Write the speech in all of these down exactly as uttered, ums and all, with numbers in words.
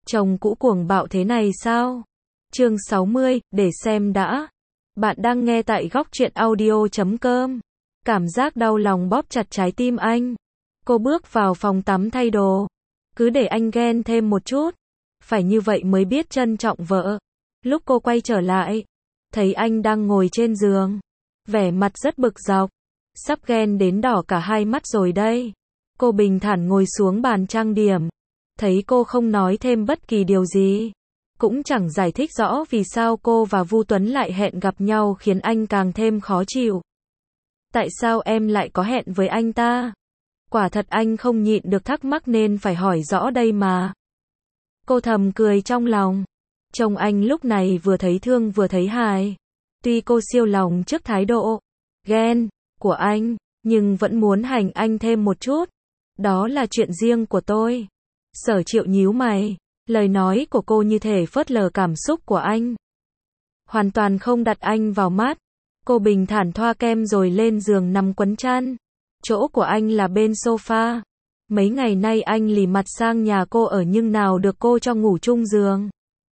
Chồng cũ cuồng bạo thế này sao? Chương sáu mươi, để xem đã. Bạn đang nghe tại góc truyện audio chấm com. Cảm giác đau lòng bóp chặt trái tim anh. Cô bước vào phòng tắm thay đồ. Cứ để anh ghen thêm một chút. Phải như vậy mới biết trân trọng vợ. Lúc cô quay trở lại, thấy anh đang ngồi trên giường. Vẻ mặt rất bực dọc. Sắp ghen đến đỏ cả hai mắt rồi đây. Cô bình thản ngồi xuống bàn trang điểm. Thấy cô không nói thêm bất kỳ điều gì. Cũng chẳng giải thích rõ vì sao cô và Vu Tuấn lại hẹn gặp nhau khiến anh càng thêm khó chịu. Tại sao em lại có hẹn với anh ta? Quả thật anh không nhịn được thắc mắc nên phải hỏi rõ đây mà. Cô thầm cười trong lòng. Chồng anh lúc này vừa thấy thương vừa thấy hài. Tuy cô siêu lòng trước thái độ ghen của anh, nhưng vẫn muốn hành anh thêm một chút. Đó là chuyện riêng của tôi. Sở Triệu nhíu mày. Lời nói của cô như thể phớt lờ cảm xúc của anh. Hoàn toàn không đặt anh vào mắt. Cô bình thản thoa kem rồi lên giường nằm quấn chăn. Chỗ của anh là bên sofa. Mấy ngày nay anh lì mặt sang nhà cô ở nhưng nào được cô cho ngủ chung giường.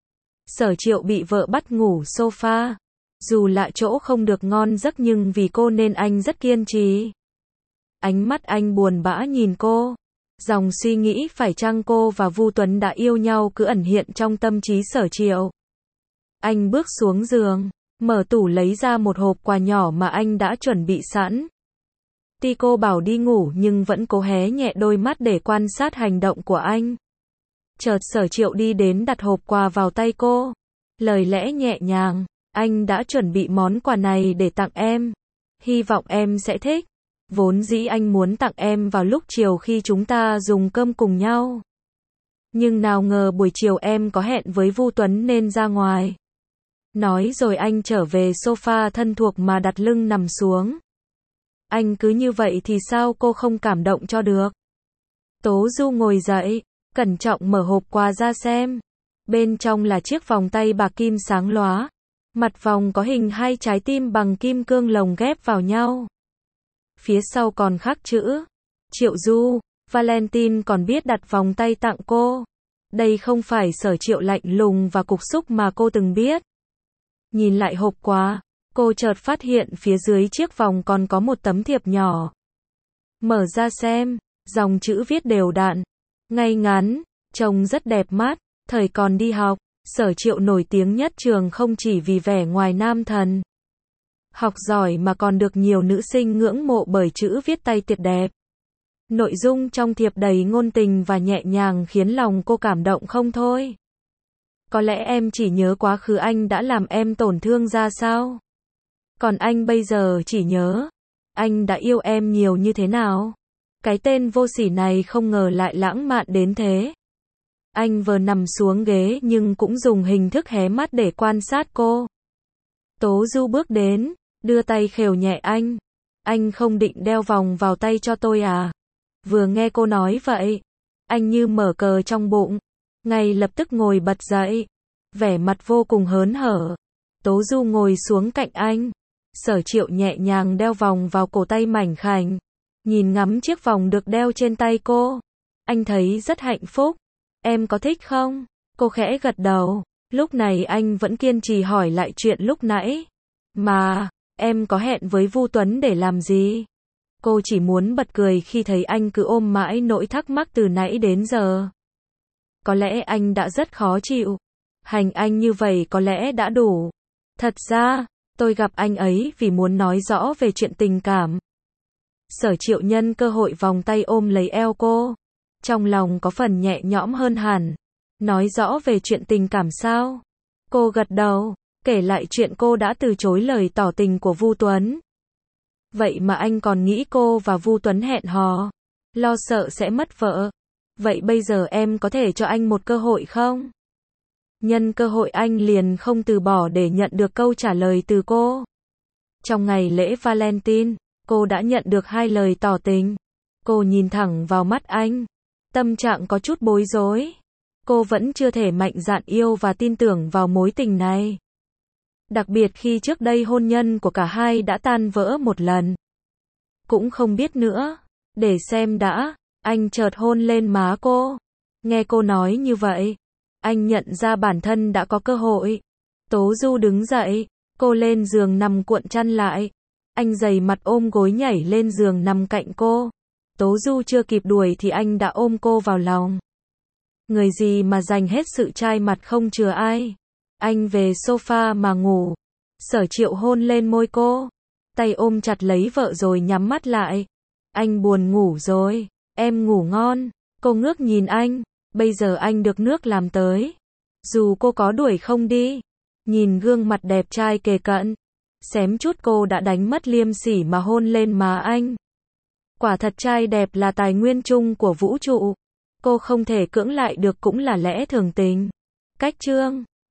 Sở Triệu bị vợ bắt ngủ sofa. Dù lạ chỗ không được ngon giấc nhưng vì cô nên anh rất kiên trì. Ánh mắt anh buồn bã nhìn cô. Dòng suy nghĩ phải chăng cô và Vu Tuấn đã yêu nhau cứ ẩn hiện trong tâm trí Sở Triệu. Anh bước xuống giường, mở tủ lấy ra một hộp quà nhỏ mà anh đã chuẩn bị sẵn. Tuy cô bảo đi ngủ nhưng vẫn cố hé nhẹ đôi mắt để quan sát hành động của anh. Chợt Sở Triệu đi đến đặt hộp quà vào tay cô. Lời lẽ nhẹ nhàng, anh đã chuẩn bị món quà này để tặng em. Hy vọng em sẽ thích. Vốn dĩ anh muốn tặng em vào lúc chiều khi chúng ta dùng cơm cùng nhau. Nhưng nào ngờ buổi chiều em có hẹn với Vu Tuấn nên ra ngoài. Nói rồi anh trở về sofa thân thuộc mà đặt lưng nằm xuống. Anh cứ như vậy thì sao cô không cảm động cho được. Tố Du ngồi dậy, cẩn trọng mở hộp quà ra xem. Bên trong là chiếc vòng tay bạc kim sáng lóa. Mặt vòng có hình hai trái tim bằng kim cương lồng ghép vào nhau. Phía sau còn khắc chữ Triệu Du. Valentine còn biết đặt vòng tay tặng cô. Đây không phải Sở Triệu lạnh lùng và cục xúc mà cô từng biết. Nhìn lại hộp quà, cô chợt phát hiện phía dưới chiếc vòng còn có một tấm thiệp nhỏ. Mở ra xem, dòng chữ viết đều đặn, ngay ngắn, trông rất đẹp mắt. Thời còn đi học, Sở Triệu nổi tiếng nhất trường không chỉ vì vẻ ngoài nam thần học giỏi mà còn được nhiều nữ sinh ngưỡng mộ bởi chữ viết tay tuyệt đẹp. Nội dung trong thiệp đầy ngôn tình và nhẹ nhàng khiến lòng cô cảm động không thôi. Có lẽ em chỉ nhớ quá khứ anh đã làm em tổn thương ra sao. Còn anh bây giờ chỉ nhớ anh đã yêu em nhiều như thế nào. Cái tên vô sỉ này không ngờ lại lãng mạn đến thế. Anh vừa nằm xuống ghế nhưng cũng dùng hình thức hé mắt để quan sát cô. Tố Du bước đến, đưa tay khều nhẹ anh. Anh không định đeo vòng vào tay cho tôi à? Vừa nghe cô nói vậy, anh như mở cờ trong bụng, ngay lập tức ngồi bật dậy, vẻ mặt vô cùng hớn hở. Tố Du ngồi xuống cạnh anh. Sở Triệu nhẹ nhàng đeo vòng vào cổ tay mảnh khảnh, nhìn ngắm chiếc vòng được đeo trên tay cô. Anh thấy rất hạnh phúc. Em có thích không? Cô khẽ gật đầu. Lúc này anh vẫn kiên trì hỏi lại chuyện lúc nãy. Mà, em có hẹn với Vu Tuấn để làm gì? Cô chỉ muốn bật cười khi thấy anh cứ ôm mãi nỗi thắc mắc từ nãy đến giờ. Có lẽ anh đã rất khó chịu. Hành anh như vậy có lẽ đã đủ. Thật ra, tôi gặp anh ấy vì muốn nói rõ về chuyện tình cảm. Sở Triệu nhân cơ hội vòng tay ôm lấy eo cô. Trong lòng có phần nhẹ nhõm hơn hẳn. Nói rõ về chuyện tình cảm sao? Cô gật đầu, kể lại chuyện cô đã từ chối lời tỏ tình của Vu Tuấn. Vậy mà anh còn nghĩ cô và Vu Tuấn hẹn hò, lo sợ sẽ mất vợ. Vậy bây giờ em có thể cho anh một cơ hội không? Nhân cơ hội anh liền không từ bỏ để nhận được câu trả lời từ cô. Trong ngày lễ Valentine, cô đã nhận được hai lời tỏ tình. Cô nhìn thẳng vào mắt anh. Tâm trạng có chút bối rối. Cô vẫn chưa thể mạnh dạn yêu và tin tưởng vào mối tình này. Đặc biệt khi trước đây hôn nhân của cả hai đã tan vỡ một lần. Cũng không biết nữa. Để xem đã. Anh chợt hôn lên má cô. Nghe cô nói như vậy, Anh nhận ra bản thân đã có cơ hội. Tố Du đứng dậy, cô lên giường nằm cuộn chăn lại. Anh dày mặt ôm gối nhảy lên giường nằm cạnh cô. Tố Du chưa kịp đuổi thì anh đã ôm cô vào lòng. Người gì mà dành hết sự trai mặt không chừa ai. Anh về sofa mà ngủ. Sở Triệu hôn lên môi cô. Tay ôm chặt lấy vợ rồi nhắm mắt lại. Anh buồn ngủ rồi. Em ngủ ngon. Cô ngước nhìn anh. Bây giờ anh được nước làm tới. Dù cô có đuổi không đi. Nhìn gương mặt đẹp trai kề cận. Xém chút cô đã đánh mất liêm sỉ mà hôn lên má anh. Quả thật trai đẹp là tài nguyên chung của vũ trụ. Cô không thể cưỡng lại được cũng là lẽ thường tình. Cách chương